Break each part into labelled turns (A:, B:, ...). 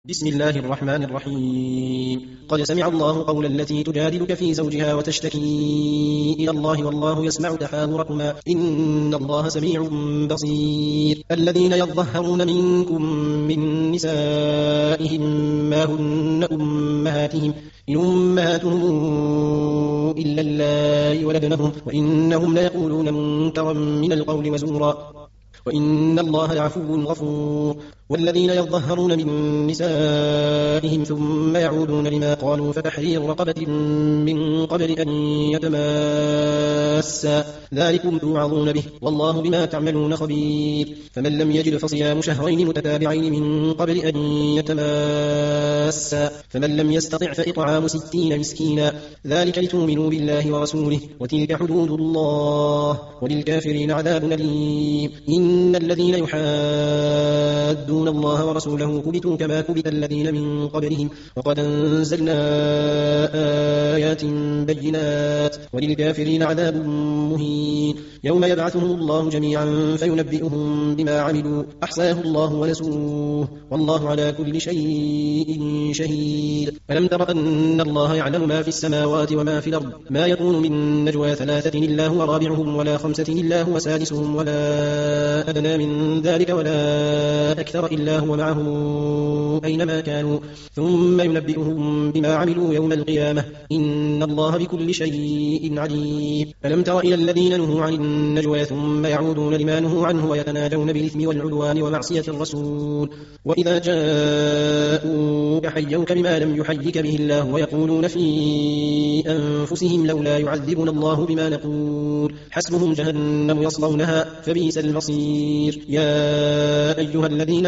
A: بسم الله الرحمن الرحيم. قد سمع الله قول التي تجادلك في زوجها وتشتكي إلى الله والله يسمع تحاوركما إن الله سميع بصير. الذين يظهرون منكم من نسائهم ما هن أمهاتهم إن أمهاتهم إلا اللائي ولدنهم وإنهم ليقولون منكرا من القول وزورا وإن الله لعفو غفور. والذين يظهرون من نسائهم ثم يعودون لما قالوا فتحرير رقبة من قبل أن يتماسا ذلكم توعظون به والله بما تعملون خبير. فمن لم يجد فصيام شهرين متتابعين من قبل أن يتماسا فمن لم يستطع فإطعام 60 مسكينا ذلك لتؤمنوا بالله ورسوله وتلك حدود الله وللكافرين عذاب أليم. إن الذين يحادون الله ورسوله كبتوا كما كبت الذين من قبلهم وقد أنزلنا آيات بينات وللكافرين عذاب مهين. يوم يبعثهم الله جميعا فينبئهم بما عملوا أحصاه الله ونسوه والله على كل شيء شهيد. ألم تر أن الله يعلم ما في السماوات وما في الأرض ما يكون من نجوى 3 إلا هو رابعهم ولا 5 إلا هو سادسهم ولا أدنى من ذلك ولا أكثر إلا هو معهم أينما كانوا ثم ينبئهم بما عملوا يوم القيامة إن الله بكل شيء عليم. ألم تر إلى الذين نهوا عن النجوى ثم يعودون لما نهوا عنه ويتناجون بالإثم والعدوان ومعصية الرسول وإذا جاءوك حيوك بما لم يحيك به الله ويقولون في أنفسهم لولا يعذبنا الله بما نقول حسبهم جهنم يصلونها فبئس المصير. يا أيها الذين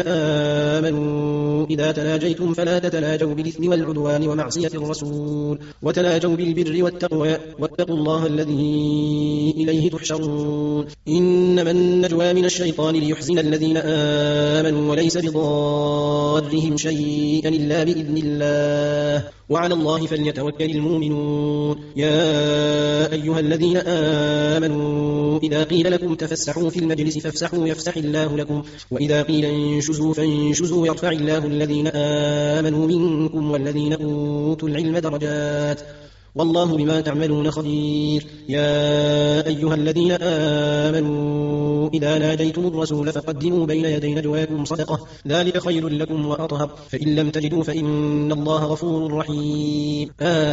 A: آمنوا إذا تناجيتم فلا تتناجوا بالإثم والعدوان ومعصية الرسول وتناجوا بالبر والتقوى واتقوا الله الذي إليه تحشرون. إنما النجوى من الشيطان ليحزن الذين آمنوا وليس بضارهم شيئا إلا بإذن الله وعلى الله فليتوكل المؤمنون. يا أيها الذين آمنوا إذا قيل لكم تفسحوا في المجلس فافسحوا يفسح الله لكم وإذا قيل انشزوا فانشزوا يرفع الله الذين آمنوا منكم والذين أوتوا العلم درجات والله بما تعملون خبير. يا أيها الذين آمنوا إذا ناجيتم الرسول فقدموا بين يدي نجواكم صدقة ذلك خير لكم وأطهر فإن لم تجدوا فإن الله غفور رحيم.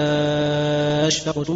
A: أشفقتم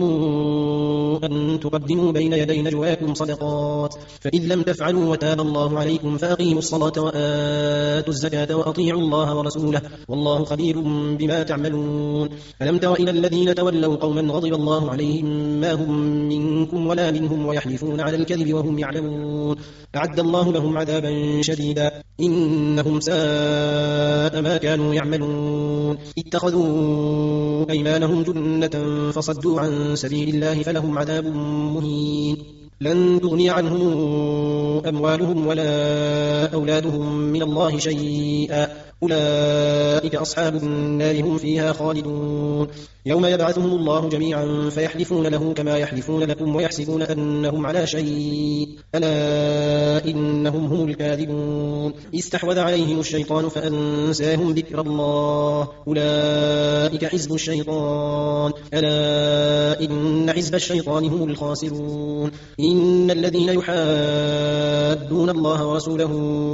A: أن تقدموا بين يدي نجواكم صدقات فإن لم تفعلوا وتاب الله عليكم فأقيموا الصلاة وآتوا الزكاة وأطيعوا الله ورسوله والله خبير بما تعملون. ألم تر إلى الذين تولوا قوما غضب الله عليهم ما هم منكم ولا منهم ويحلفون على الكذب وهم يعلمون أعد الله لهم عذابا شديدا إنهم ساء ما كانوا يعملون. اتخذوا أيمانهم جنة فصدوا عن سبيل الله فلهم عذاب مهين. لن تغني عنهم أموالهم ولا أولادهم من الله شيئا أولئك أصحاب النار هم فيها خالدون. يوم يبعثهم الله جميعا فيحلفون له كما يحلفون لكم ويحسبون أنهم على شيء ألا إنهم هم الكاذبون. استحوذ عليهم الشيطان فأنساهم ذكر الله أولئك حزب الشيطان ألا إن حزب الشيطان هم الخاسرون. إن الذين يحادون الله ورسوله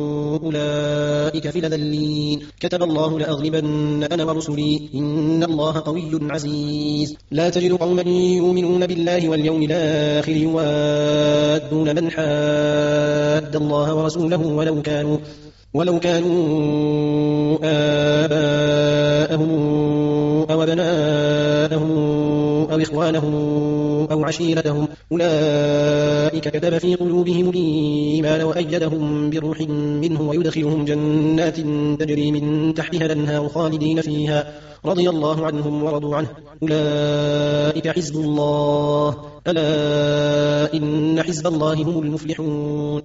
A: أولئك في الأذلين كتب الله لأغلبن أنا ورسلي إن الله قوي عزيز. لا تجد قوما يؤمنون بالله واليوم الآخر يوادون من حاد الله ورسوله ولو كانوا آباءهم أو أبناءهم أو إخوانهم أو عشيرتهم أولئك كتب في قلوبهم الإيمان وأيدهم بروح منه ويدخلهم جنات تجري من تحتها الأنهار خالدين فيها رضي الله عنهم ورضوا عنه أولئك حزب الله ألا إن حزب الله هم المفلحون.